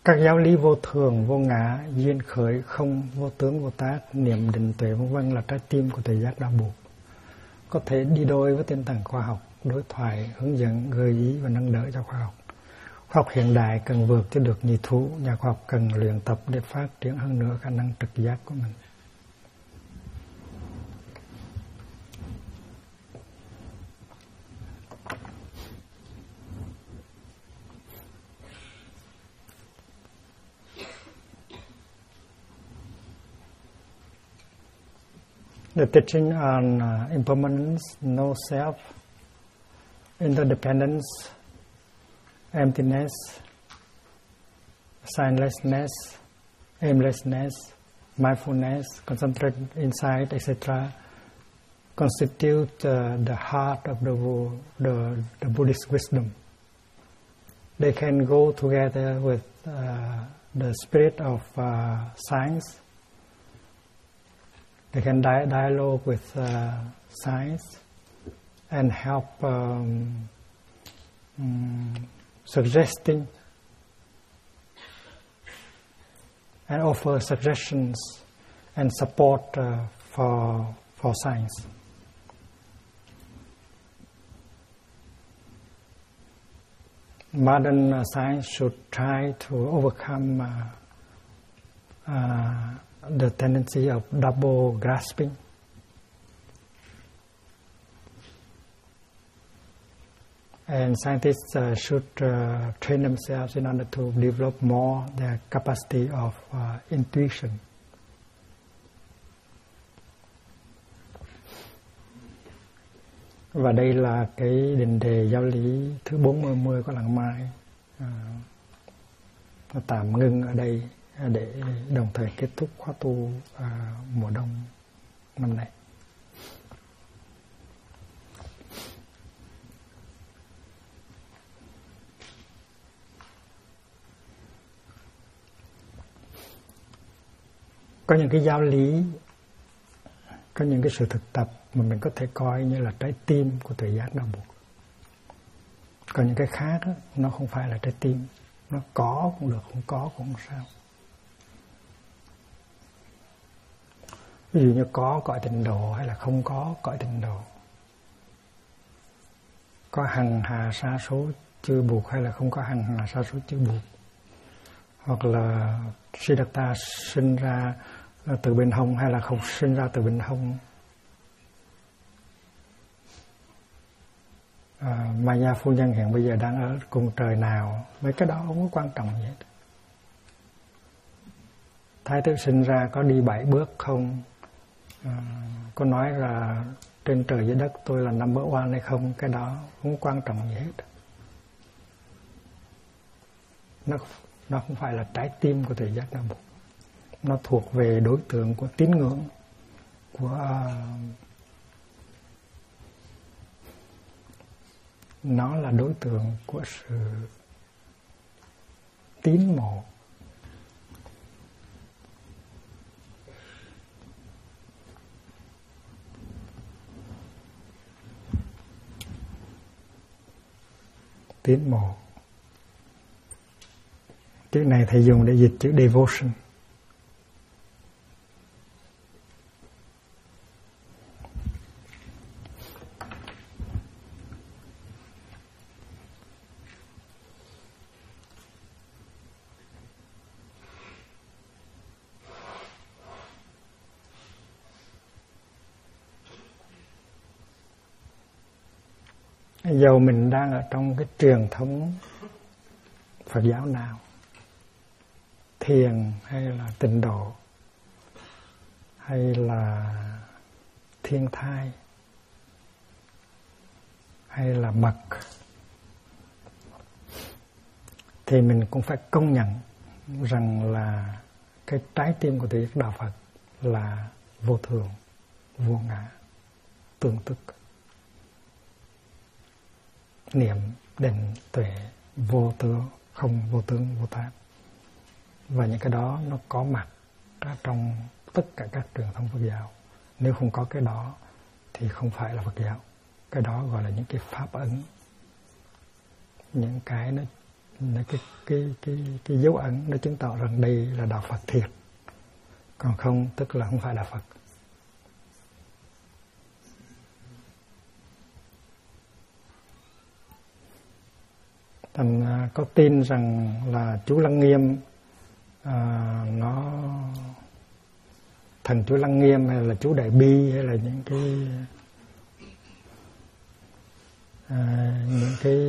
Các giáo lý vô thường, vô ngã, duyên khởi, không, vô tướng, vô tác, niệm, định, tuệ, v.v. là trái tim của tuệ giác đạo buộc. Có thể đi đôi với tinh thần khoa học, đối thoại, hướng dẫn, gợi ý và nâng đỡ cho khoa học. Khoa học hiện đại cần vượt cho được nhị thú, nhà khoa học cần luyện tập để phát triển hơn nữa khả năng trực giác của mình. The teaching on impermanence, no self, interdependence, emptiness, signlessness, aimlessness, mindfulness, concentrate insight, etc. constitute the heart of the Buddhist wisdom. They can go together with the spirit of science. They can dialogue with science and help suggesting and offer suggestions and support for science. Modern science should try to overcome the tendency of double grasping. And scientists should train themselves in order to develop more their capacity of intuition. Và đây là cái định đề giáo lý thứ 40 của Làng Mai. Tạm ngưng ở đây để đồng thời kết thúc khóa tu mùa đông năm nay. Có những cái giáo lý, có những cái sự thực tập mà mình có thể coi như là trái tim của tuệ giác đạo buộc. Còn những cái khác đó, nó không phải là trái tim. Nó có cũng được, không có cũng không sao. Ví dụ như có cõi tịnh độ hay là không có cõi tịnh độ. Có hằng hà sa số chư buộc hay là không có hằng hà sa số chư buộc. Hoặc là Siddhartha sinh ra từ bên hông hay là không sinh ra từ bên hông. Maya phu nhân hiện bây giờ đang ở cùng trời nào. Mấy cái đó không có quan trọng gì hết. Thái tử sinh ra có đi 7 bước không? Có nói là trên trời dưới đất tôi là number one hay không? Cái đó không quan trọng gì hết. Nó không phải là trái tim của tuệ giác đạo buộc. Nó thuộc về đối tượng của tín ngưỡng, nó là đối tượng của sự tín mộ. Tín mộ. Chữ này thầy dùng để dịch chữ devotion. Dầu mình đang ở trong cái truyền thống Phật giáo nào, thiền hay là tịnh độ hay là thiên thai hay là mật, thì mình cũng phải công nhận rằng là cái trái tim của tuệ giác đạo Phật là vô thường, vô ngã, tương tức, niệm, định, tuệ, vô tướng, không vô tướng, vô tác. Và những cái đó nó có mặt trong tất cả các truyền thống Phật giáo. Nếu không có cái đó thì không phải là Phật giáo. Cái đó gọi là những cái pháp ấn, những cái là cái dấu ấn nó chứng tỏ rằng đây là đạo Phật thiệt, còn không tức là không phải là Phật. Thành có tin rằng là chú Lăng Nghiêm nó thần chú Lăng Nghiêm hay là chú Đại Bi hay là những cái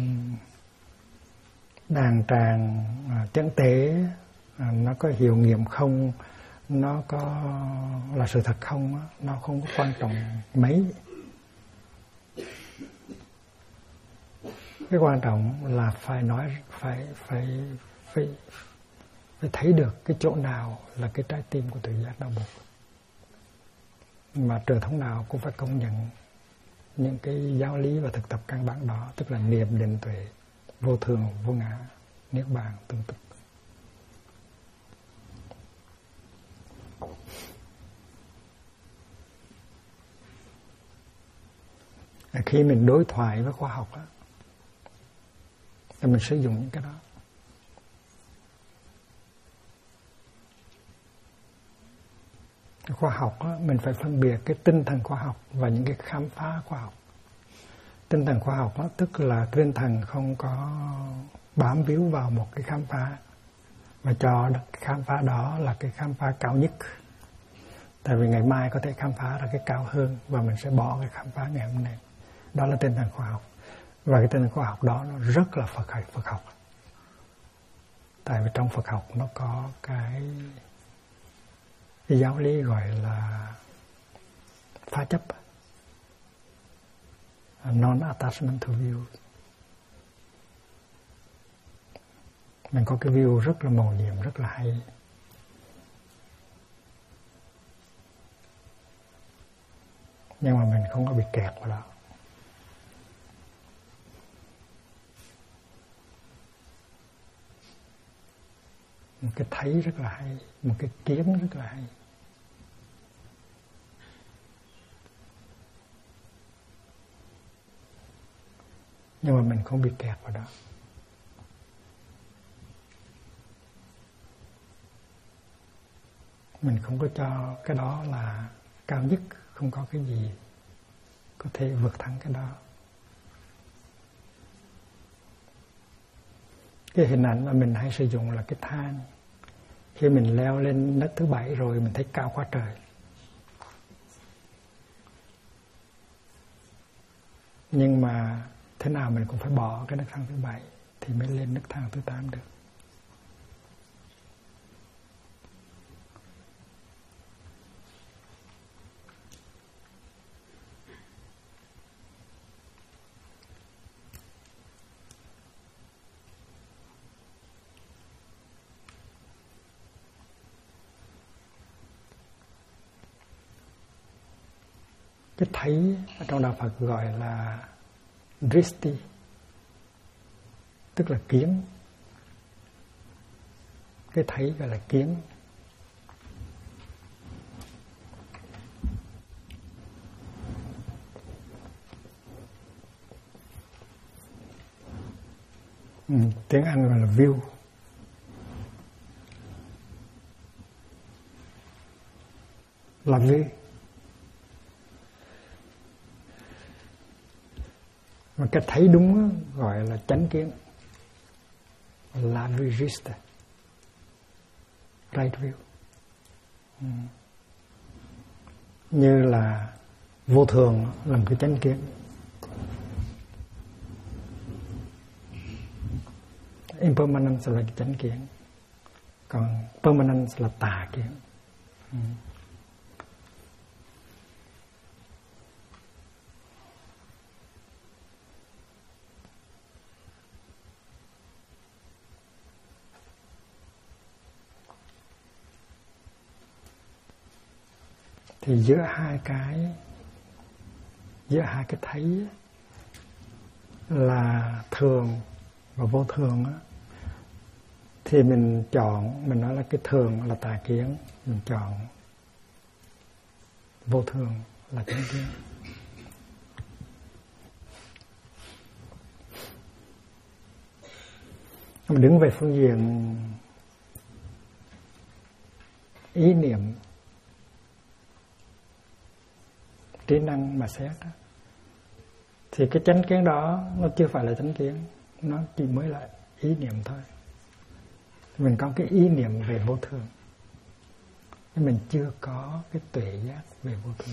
đàn tràng chánh tế nó có hiệu nghiệm không, nó có là sự thật không, nó không có quan trọng mấy. Cái quan trọng là phải nói, phải thấy được cái chỗ nào là cái trái tim của tự giác đạo Bụt. Mà truyền thống nào cũng phải công nhận những cái giáo lý và thực tập căn bản đó, tức là niệm, định, tuệ, vô thường, vô ngã, niết bàn, tương tức. Khi mình đối thoại với khoa học á, thì mình sử dụng những cái đó. Cái khoa học á, mình phải phân biệt cái tinh thần khoa học và những cái khám phá khoa học. Tinh thần khoa học á, tức là tinh thần không có bám víu vào một cái khám phá, mà cho cái khám phá đó là cái khám phá cao nhất. Tại vì ngày mai có thể khám phá ra cái cao hơn và mình sẽ bỏ cái khám phá ngày hôm nay. Đó là tinh thần khoa học. Và cái tinh thần khoa học đó nó rất là Phật học. Tại vì trong Phật học nó có cái giáo lý gọi là phá chấp, non-attachment to view. Mình có cái view rất là mầu nhiệm, rất là hay. Nhưng mà mình không có bị kẹt vào đó. Một cái thấy rất là hay, một cái kiến rất là hay. Nhưng mà mình không bị kẹt vào đó. Mình không có cho cái đó là cao nhất, không có cái gì có thể vượt thắng cái đó. Cái hình ảnh mà mình hay sử dụng là cái thang. Khi mình leo lên nấc thứ 7 rồi mình thấy cao quá trời. Nhưng mà thế nào mình cũng phải bỏ cái nấc thang thứ 7 thì mới lên nấc thang thứ 8 được. Cái thấy ở trong đạo Phật gọi là dristi, tức là kiến. Cái thấy gọi là kiến. Tiếng Anh gọi là view. Là view. Mà cái thấy đúng gọi là chánh kiến, là vista, right view. Như là vô thường là một cái chánh kiến, impermanence là cái chánh kiến, còn permanence là tà kiến. Thì giữa hai cái thấy là thường và vô thường á, thì mình chọn, mình nói là cái thường là tà kiến, mình chọn vô thường là chánh kiến. Mà đứng về phương diện ý niệm, trí năng mà xét đó, thì cái chánh kiến đó nó chưa phải là chánh kiến, nó chỉ mới là ý niệm thôi. Mình có cái ý niệm về vô thường, nhưng mình chưa có cái tuệ giác về vô thường.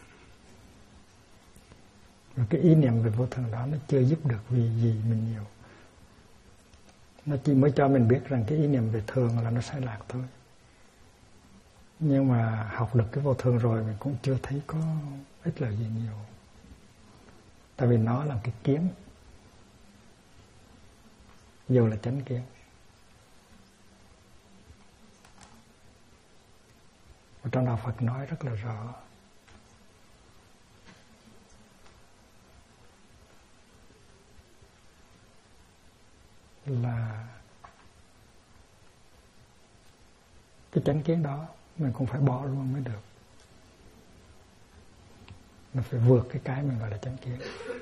Và cái ý niệm về vô thường đó nó chưa giúp được vì gì mình nhiều. Nó chỉ mới cho mình biết rằng cái ý niệm về thường là nó sai lạc thôi. Nhưng mà học được cái vô thường rồi mình cũng chưa thấy có ích lợi gì nhiều. Tại vì nó là cái kiến, dù là chánh kiến. Và trong đạo Phật nói rất là rõ, là cái chánh kiến đó mình cũng phải bỏ luôn mới được. Mình phải vượt cái mình gọi là chánh kiến.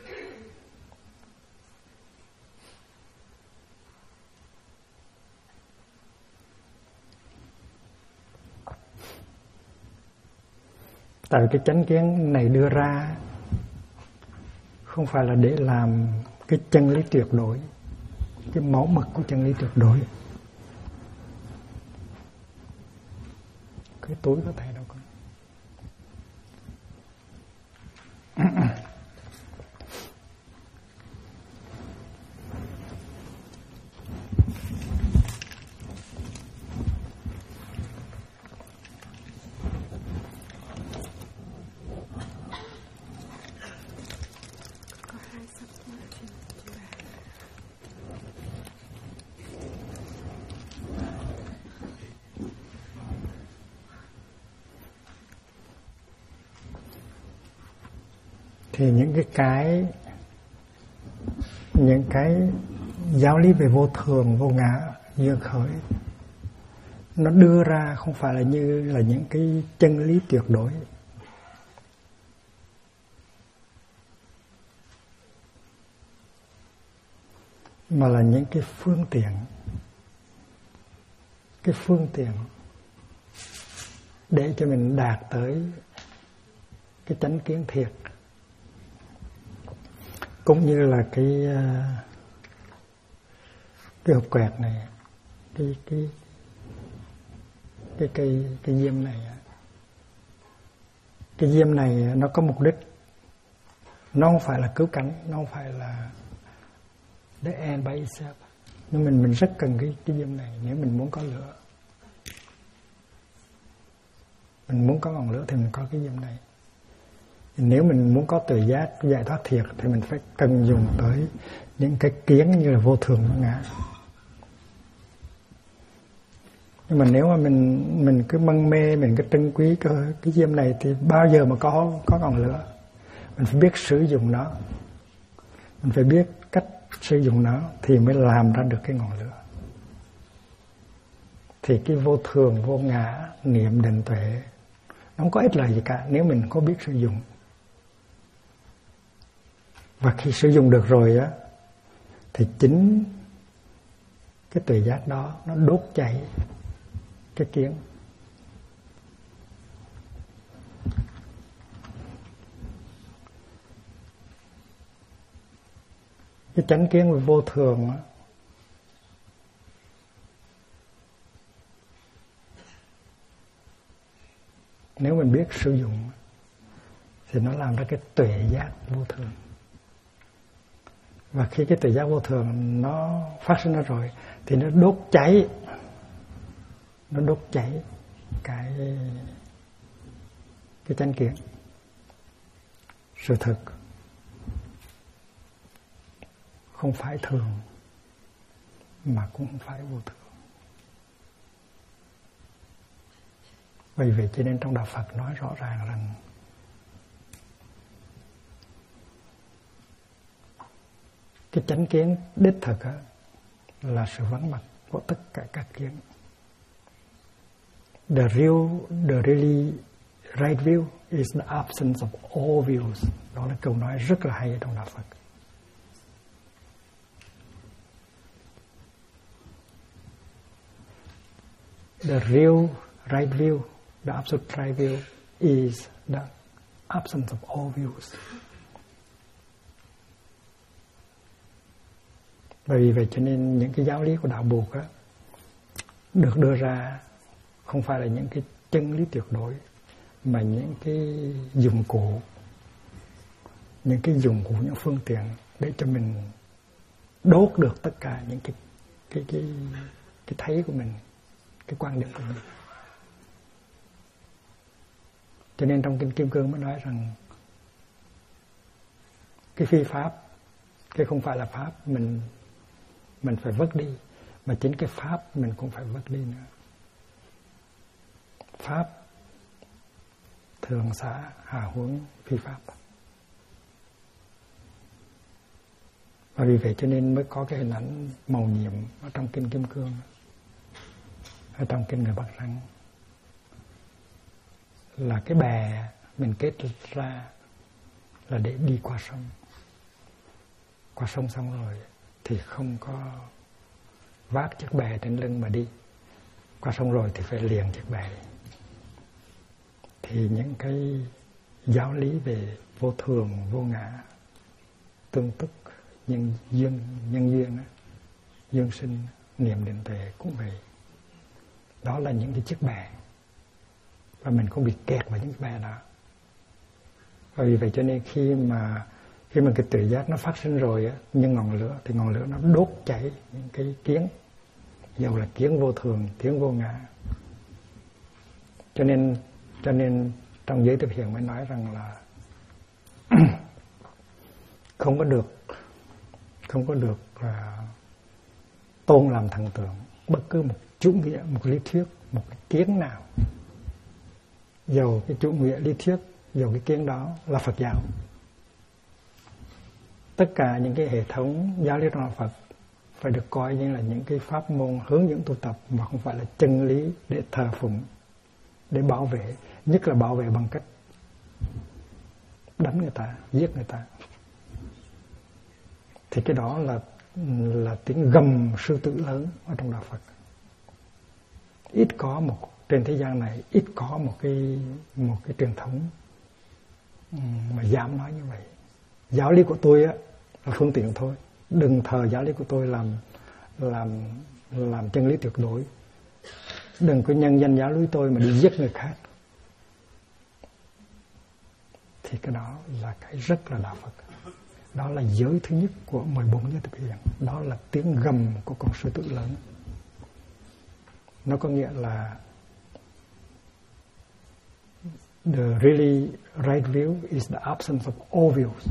Tại vì cái chánh kiến này đưa ra không phải là để làm cái chân lý tuyệt đối, cái mẫu mực của chân lý tuyệt đối. Cái túi có thể đâu có. Thì những cái giáo lý về vô thường, vô ngã, duyên khởi nó đưa ra không phải là như là những cái chân lý tuyệt đối, mà là những cái phương tiện để cho mình đạt tới cái chánh kiến thiệt. Cũng như là cái hộp quẹt này, cái diêm này. Cái diêm này nó có mục đích, nó không phải là cứu cánh, nó không phải là the end by itself. Nhưng mình rất cần cái diêm này nếu mình muốn có lửa. Mình muốn có ngọn lửa thì mình có cái diêm này. Nếu mình muốn có tự giác, giải thoát thiệt thì mình phải cần dùng tới những cái kiến như là vô thường vô ngã. Nhưng mà nếu mà mình cứ mân mê, mình cứ trân quý cái diêm này thì bao giờ mà có ngọn lửa. Mình phải biết sử dụng nó. Mình phải biết cách sử dụng nó thì mới làm ra được cái ngọn lửa. Thì cái vô thường, vô ngã, niệm, định, tuệ nó không có ích lợi gì cả nếu mình có biết sử dụng. Và khi sử dụng được rồi á, thì chính cái tuệ giác đó nó đốt cháy cái kiến. Cái chánh kiến về vô thường á, nếu mình biết sử dụng thì nó làm ra cái tuệ giác vô thường. Và khi cái tuệ giác vô thường nó phát sinh ra rồi thì nó đốt cháy cái chánh kiến. Sự thực không phải thường mà cũng không phải vô thường. Vì vậy cho nên trong đạo Phật nói rõ ràng rằng cái chánh kiến đích thực là sự vắng mặt của tất cả các kiến. The really right view is the absence of all views. Đó là câu nói rất là hay trong đạo Phật. the real right view, the absolute right view is the absence of all views. Bởi vì vậy cho nên những cái giáo lý của đạo Buộc á, được đưa ra không phải là những cái chân lý tuyệt đối, mà những cái dụng cụ, những phương tiện để cho mình đốt được tất cả những cái thấy của mình, cái quan điểm của mình. Cho nên trong Kinh Kim Cương mới nói rằng cái phi pháp, cái không phải là pháp mình phải vứt đi, mà chính cái pháp mình cũng phải vứt đi nữa. Pháp thường xả hạ huống phi pháp. Và vì vậy cho nên mới có cái hình ảnh màu nhiệm ở trong Kinh Kim Cương, ở trong Kinh Người Bác Răng, là cái bè mình kết ra là để đi qua sông. Qua sông xong rồi thì không có vác chiếc bè trên lưng mà đi. Qua sông rồi thì phải liền chiếc bè. Thì những cái giáo lý về vô thường, vô ngã, tương tức, nhân duyên, dương sinh, niệm định tuệ cũng vậy. Đó là những cái chiếc bè, và mình không bị kẹt vào những cái bè đó. Và vì vậy cho nên khi mà cái tuệ giác nó phát sinh rồi á, như ngọn lửa, thì ngọn lửa nó đốt cháy những cái kiến, dầu là kiến vô thường, kiến vô ngã. Cho nên trong giới Tiếp Hiện mới nói rằng là không có được tôn làm thần tượng bất cứ một chủ nghĩa, một lý thuyết, một cái kiến nào, dầu cái chủ nghĩa lý thuyết, dầu cái kiến đó là Phật giáo. Tất cả những cái hệ thống giáo lý trong đạo Phật phải được coi như là những cái pháp môn hướng dẫn tu tập, mà không phải là chân lý để thờ phụng, để bảo vệ, nhất là bảo vệ bằng cách đánh người ta, giết người ta. Thì cái đó là tiếng gầm sư tử lớn ở trong đạo Phật. Ít có trên thế gian này ít có một cái truyền thống mà dám nói như vậy. Giáo lý của tôi á là phương tiện thôi, đừng thờ giáo lý của tôi làm chân lý tuyệt đối. Đừng có nhân danh giáo lý tôi mà đi giết người khác. Thì cái đó là cái rất là đạo Phật. Đó là giới thứ nhất của 14 giới Tiếp Hiện. Đó là tiếng gầm của con sư tử lớn. Nó có nghĩa là the really right view is the absence of all views.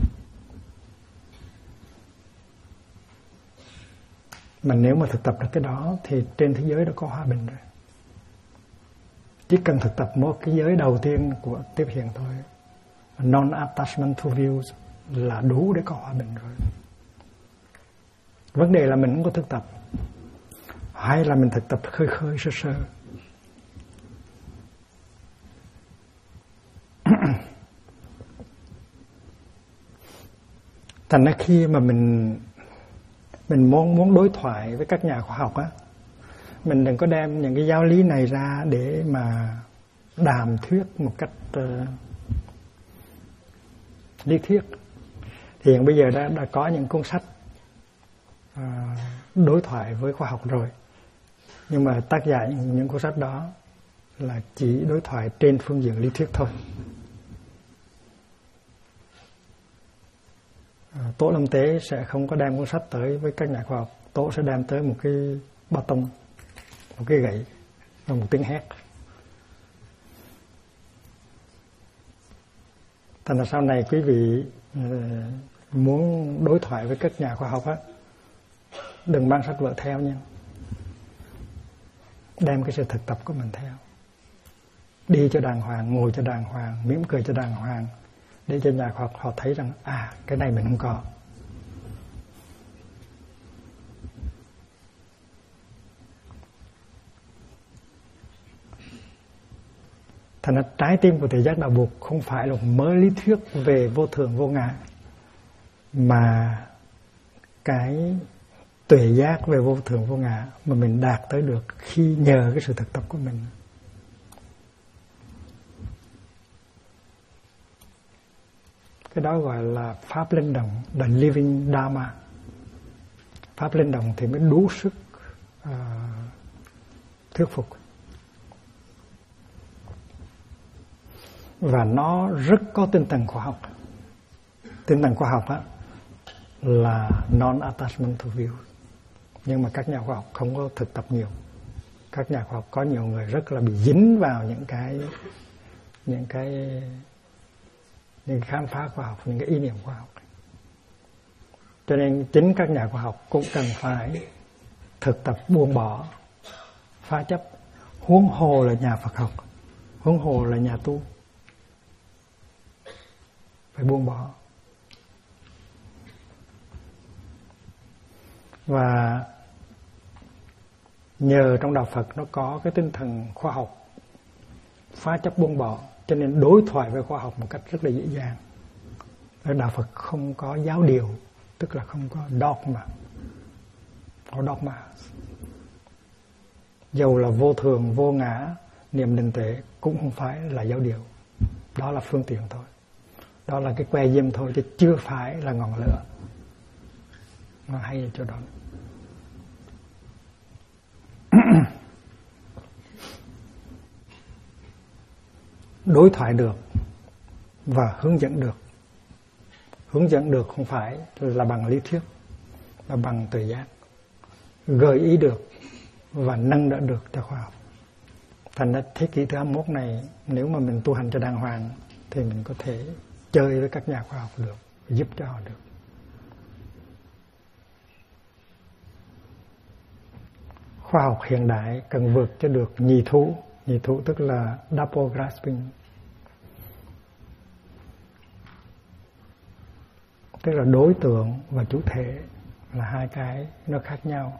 Mà nếu mà thực tập được cái đó thì trên thế giới đã có hòa bình rồi. Chỉ cần thực tập một cái giới đầu tiên của Tiếp Hiện thôi, non-attachment to views, là đủ để có hòa bình rồi. Vấn đề là mình không có thực tập, hay là mình thực tập khơi sơ sơ. Thành ra khi mà mình muốn đối thoại với các nhà khoa học á, mình đừng có đem những cái giáo lý này ra để mà đàm thuyết một cách lý thuyết. Thì hiện bây giờ đã có những cuốn sách đối thoại với khoa học rồi, nhưng mà tác giả những cuốn sách đó là chỉ đối thoại trên phương diện lý thuyết thôi. Tổ Lâm Tế sẽ không có đem cuốn sách tới với các nhà khoa học. Tổ sẽ đem tới một cái ba tông, một cái gậy và một tiếng hét. Thành ra sau này quý vị muốn đối thoại với các nhà khoa học á, đừng mang sách vở theo nha. Đem cái sự thực tập của mình theo. Đi cho đàng hoàng, ngồi cho đàng hoàng, mỉm cười cho đàng hoàng, để cho nhà khoa học họ thấy rằng cái này mình không có. Thành ra trái tim của Tuệ Giác Đạo Buộc không phải là một mớ lý thuyết về vô thường vô ngã, mà cái tuệ giác về vô thường vô ngã mà mình đạt tới được khi nhờ cái sự thực tập của mình. Cái đó gọi là pháp linh động, the living dharma. Pháp linh động thì mới đủ sức thuyết phục. Và nó rất có tinh thần khoa học. Tinh thần khoa học á là non-attachmental view. Nhưng mà các nhà khoa học không có thực tập nhiều. Các nhà khoa học có nhiều người rất là bị dính vào những cái khám phá khoa học, những cái ý niệm khoa học. Cho nên chính các nhà khoa học cũng cần phải thực tập buông bỏ, phá chấp. Huống hồ là nhà Phật học, huống hồ là nhà tu, phải buông bỏ. Và nhờ trong đạo Phật nó có cái tinh thần khoa học, phá chấp buông bỏ, cho nên đối thoại với khoa học một cách rất là dễ dàng. Đạo Phật không có giáo điều, tức là không có dogma. Có dogma. Dầu là vô thường, vô ngã, niệm định tuệ cũng không phải là giáo điều. Đó là phương tiện thôi. Đó là cái que diêm thôi, chứ chưa phải là ngọn lửa. Nó hay ở chỗ đó. Đối thoại được và hướng dẫn được. Hướng dẫn được không phải là bằng lý thuyết, là bằng tuệ giác. Gợi ý được và nâng đỡ được cho khoa học. Thành ra thế kỷ thứ 21 này, nếu mà mình tu hành cho đàng hoàng thì mình có thể chơi với các nhà khoa học được, giúp cho họ được. Khoa học hiện đại cần vượt cho được nhị thú. Nhị thú tức là double grasping, tức là đối tượng và chủ thể là hai cái nó khác nhau.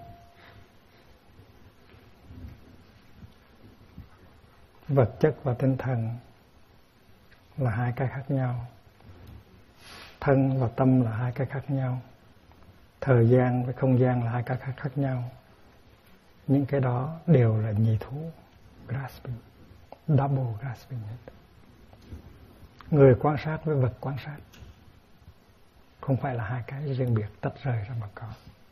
Vật chất và tinh thần là hai cái khác nhau. Thân và tâm là hai cái khác nhau. Thời gian với không gian là hai cái khác nhau. Những cái đó đều là nhị thú, grasping, double grasping. Người quan sát với vật quan sát không phải là hai cái riêng biệt tách rời ra mà có.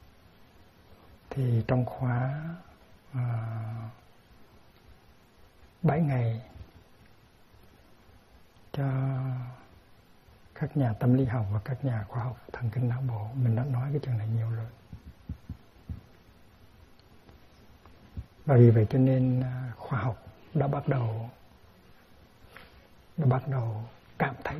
Thì trong khóa 7 ngày cho các nhà tâm lý học và các nhà khoa học thần kinh não bộ, mình đã nói cái chuyện này nhiều rồi. Và vì vậy cho nên khoa học đã bắt đầu cảm thấy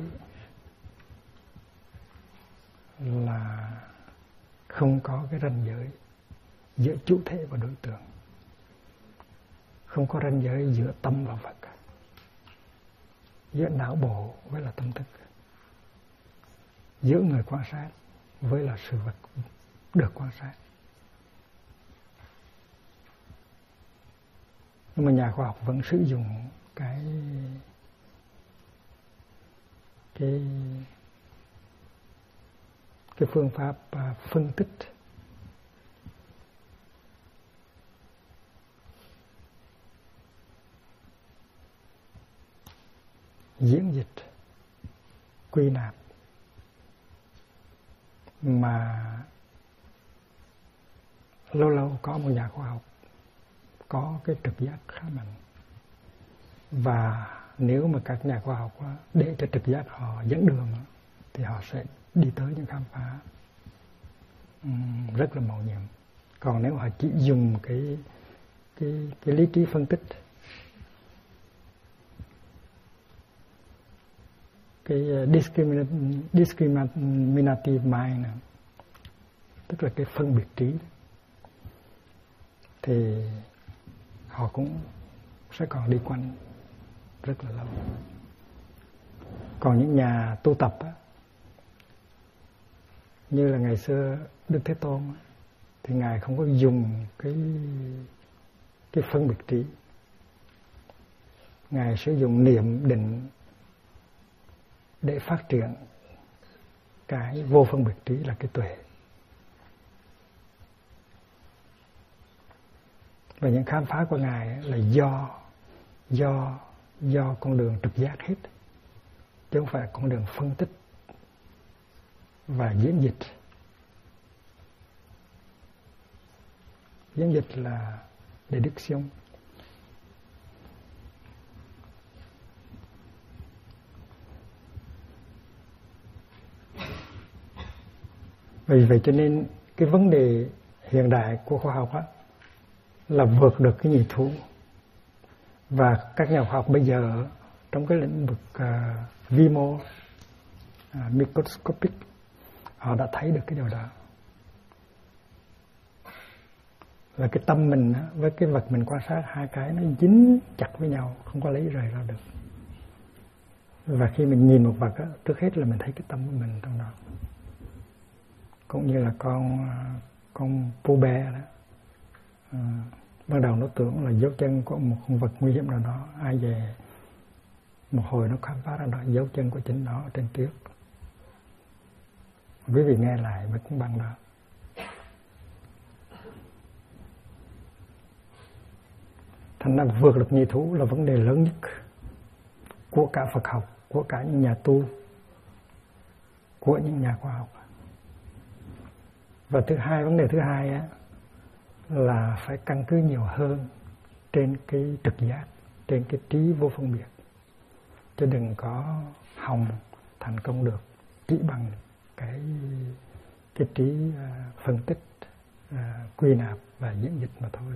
là không có cái ranh giới giữa chủ thể và đối tượng, không có ranh giới giữa tâm và vật, giữa não bộ với là tâm thức, giữa người quan sát với là sự vật được quan sát. Nhưng mà nhà khoa học vẫn sử dụng cái phương pháp phân tích, diễn dịch, quy nạp mà lâu lâu có một nhà khoa học có cái trực giác khá mạnh. Và nếu mà các nhà khoa học để cho trực giác họ dẫn đường thì họ sẽ đi tới những khám phá rất là mầu nhiệm. Còn nếu họ chỉ dùng cái lý trí phân tích, cái discriminative mind, tức là cái phân biệt trí, thì họ cũng sẽ còn đi quanh rất là lâu. Còn những nhà tu tập như là ngày xưa Đức Thế Tôn thì Ngài không có dùng cái phân biệt trí. Ngài sử dụng niệm định để phát triển cái vô phân biệt trí là cái tuệ. Và những khám phá của Ngài là do con đường trực giác hết, chứ không phải con đường phân tích và diễn dịch. Diễn dịch là deduction. Vì vậy cho nên cái vấn đề hiện đại của khoa học á, là vượt được cái nhị thú. Và các nhà khoa học bây giờ trong cái lĩnh vực vi mô, microscopic, họ đã thấy được cái điều đó. Là cái tâm mình với cái vật mình quan sát, hai cái nó dính chặt với nhau, không có lấy rời ra được. Và khi mình nhìn một vật á, trước hết là mình thấy cái tâm của mình trong đó. Cũng như là con Pooh Bear đó. Ban đầu nó tưởng là dấu chân của một con vật nguy hiểm nào đó, ai về một hồi nó khám phá ra đó dấu chân của chính nó trên tuyết. Quý vị nghe lại với cuốn băng đó. Thành ra vượt được nhị thú là vấn đề lớn nhất của cả Phật học, của cả những nhà tu, của những nhà khoa học. Và vấn đề thứ hai á, là phải căn cứ nhiều hơn trên cái trực giác, trên cái trí vô phân biệt, chứ đừng có hòng thành công được chỉ bằng cái trí phân tích, quy nạp và diễn dịch mà thôi.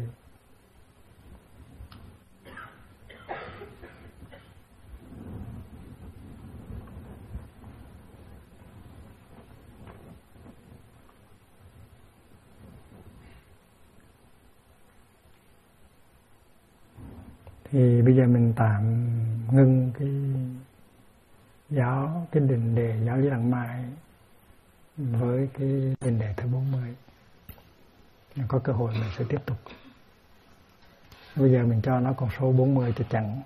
Thì bây giờ mình tạm ngưng cái định đề giáo lý Lăng Mai với cái định đề thứ 40. Có cơ hội mình sẽ tiếp tục. Bây giờ mình cho nó con số 40 cho chẳng.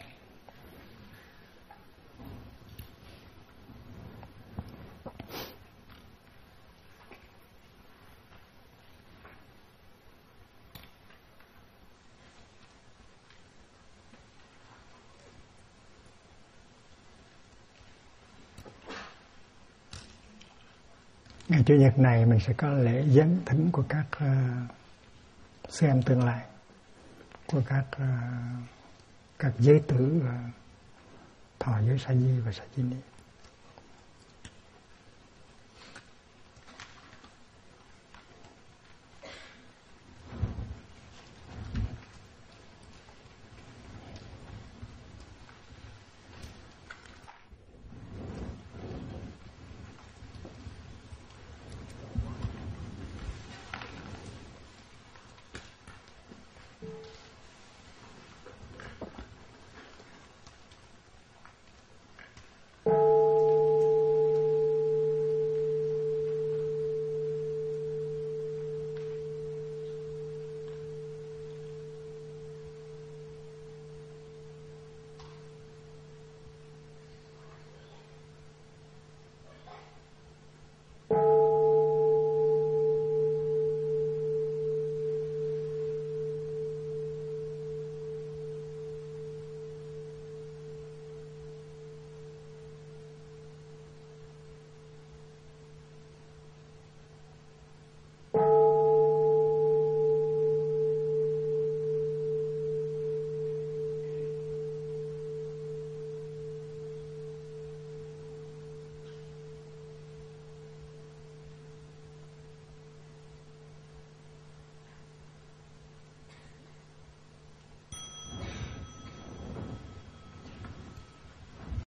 Ngày Chủ nhật này mình sẽ có lễ giáng thỉnh của các sư em tương lai, của các giới tử thọ giới Sa Di và Sa Di Ni.